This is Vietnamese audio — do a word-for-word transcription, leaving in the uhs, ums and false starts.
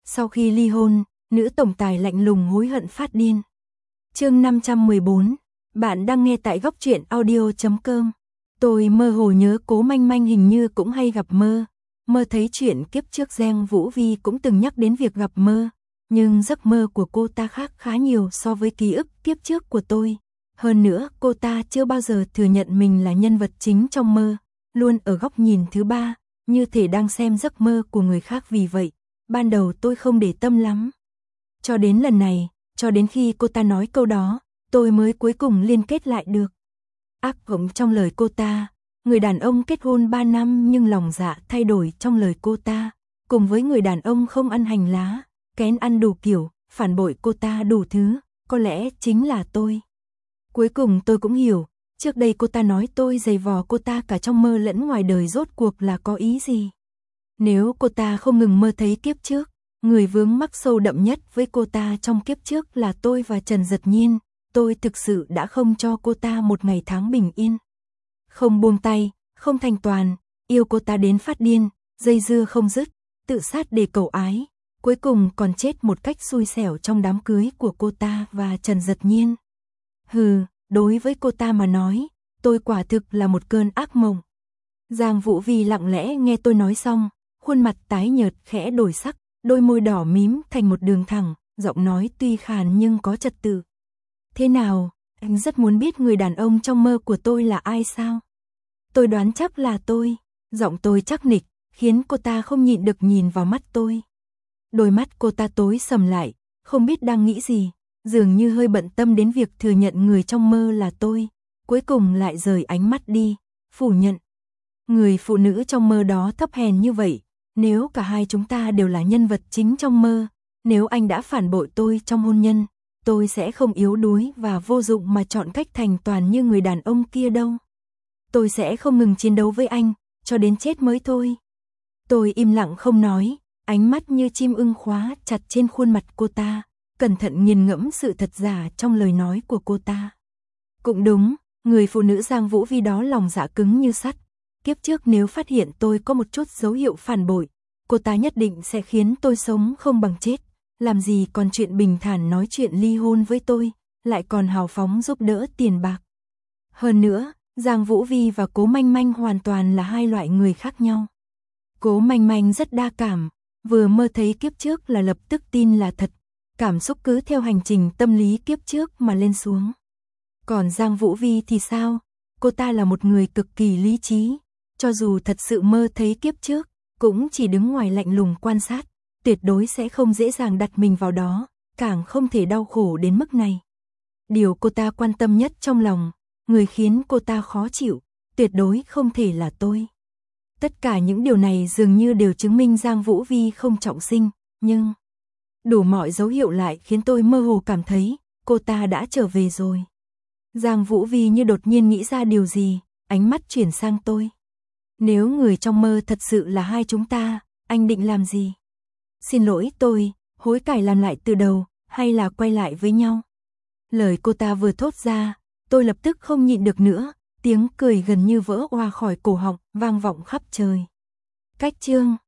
Sau khi ly hôn, nữ tổng tài lạnh lùng hối hận phát điên. Chương năm trăm mười bốn, bạn đang nghe tại góc truyện audio chấm com. Tôi mơ hồ nhớ Cố Manh Manh hình như cũng hay gặp mơ, mơ thấy chuyện kiếp trước. Giang Vũ Vi cũng từng nhắc đến việc gặp mơ, nhưng giấc mơ của cô ta khác khá nhiều so với ký ức kiếp trước của tôi. Hơn nữa, cô ta chưa bao giờ thừa nhận mình là nhân vật chính trong mơ, luôn ở góc nhìn thứ ba, như thể đang xem giấc mơ của người khác. Vì vậy, ban đầu tôi không để tâm lắm. Cho đến lần này, cho đến khi cô ta nói câu đó, tôi mới cuối cùng liên kết lại được. Ác gộng trong lời cô ta, người đàn ông kết hôn ba năm nhưng lòng dạ thay đổi trong lời cô ta, cùng với người đàn ông không ăn hành lá, kén ăn đủ kiểu, phản bội cô ta đủ thứ, có lẽ chính là tôi. Cuối cùng tôi cũng hiểu, trước đây cô ta nói tôi giày vò cô ta cả trong mơ lẫn ngoài đời rốt cuộc là có ý gì. Nếu cô ta không ngừng mơ thấy kiếp trước, người vướng mắc sâu đậm nhất với cô ta trong kiếp trước là tôi và Trần Dật Nhiên, tôi thực sự đã không cho cô ta một ngày tháng bình yên. Không buông tay, không thành toàn, yêu cô ta đến phát điên, dây dưa không dứt, tự sát để cầu ái, cuối cùng còn chết một cách xui xẻo trong đám cưới của cô ta và Trần Dật Nhiên. Hừ, đối với cô ta mà nói, tôi quả thực là một cơn ác mộng. Giang Vũ Vi lặng lẽ nghe tôi nói xong, khuôn mặt tái nhợt khẽ đổi sắc, đôi môi đỏ mím thành một đường thẳng, giọng nói tuy khàn nhưng có trật tự. Thế nào, anh rất muốn biết người đàn ông trong mơ của tôi là ai sao? Tôi đoán chắc là tôi. Giọng tôi chắc nịch, khiến cô ta không nhịn được nhìn vào mắt tôi. Đôi mắt cô ta tối sầm lại, không biết đang nghĩ gì, dường như hơi bận tâm đến việc thừa nhận người trong mơ là tôi, cuối cùng lại rời ánh mắt đi, phủ nhận. Người phụ nữ trong mơ đó thấp hèn như vậy, nếu cả hai chúng ta đều là nhân vật chính trong mơ, nếu anh đã phản bội tôi trong hôn nhân, tôi sẽ không yếu đuối và vô dụng mà chọn cách thành toàn như người đàn ông kia đâu. Tôi sẽ không ngừng chiến đấu với anh, cho đến chết mới thôi. Tôi im lặng không nói, ánh mắt như chim ưng khóa chặt trên khuôn mặt cô ta, cẩn thận nghiền ngẫm sự thật giả trong lời nói của cô ta. Cũng đúng, người phụ nữ Giang Vũ Vi đó lòng dạ cứng như sắt. Kiếp trước nếu phát hiện tôi có một chút dấu hiệu phản bội, cô ta nhất định sẽ khiến tôi sống không bằng chết. Làm gì còn chuyện bình thản nói chuyện ly hôn với tôi, lại còn hào phóng giúp đỡ tiền bạc. Hơn nữa, Giang Vũ Vi và Cố Manh Manh hoàn toàn là hai loại người khác nhau. Cố Manh Manh rất đa cảm, vừa mơ thấy kiếp trước là lập tức tin là thật, cảm xúc cứ theo hành trình tâm lý kiếp trước mà lên xuống. Còn Giang Vũ Vi thì sao? Cô ta là một người cực kỳ lý trí, cho dù thật sự mơ thấy kiếp trước, cũng chỉ đứng ngoài lạnh lùng quan sát, tuyệt đối sẽ không dễ dàng đặt mình vào đó, càng không thể đau khổ đến mức này. Điều cô ta quan tâm nhất trong lòng, người khiến cô ta khó chịu, tuyệt đối không thể là tôi. Tất cả những điều này dường như đều chứng minh Giang Vũ Vi không trọng sinh, nhưng đủ mọi dấu hiệu lại khiến tôi mơ hồ cảm thấy cô ta đã trở về rồi. Giang Vũ Vi như đột nhiên nghĩ ra điều gì, ánh mắt chuyển sang tôi. Nếu người trong mơ thật sự là hai chúng ta, anh định làm gì? Xin lỗi tôi, hối cải làm lại từ đầu, hay là quay lại với nhau? Lời cô ta vừa thốt ra, tôi lập tức không nhịn được nữa, tiếng cười gần như vỡ òa khỏi cổ họng, vang vọng khắp trời. Cách chương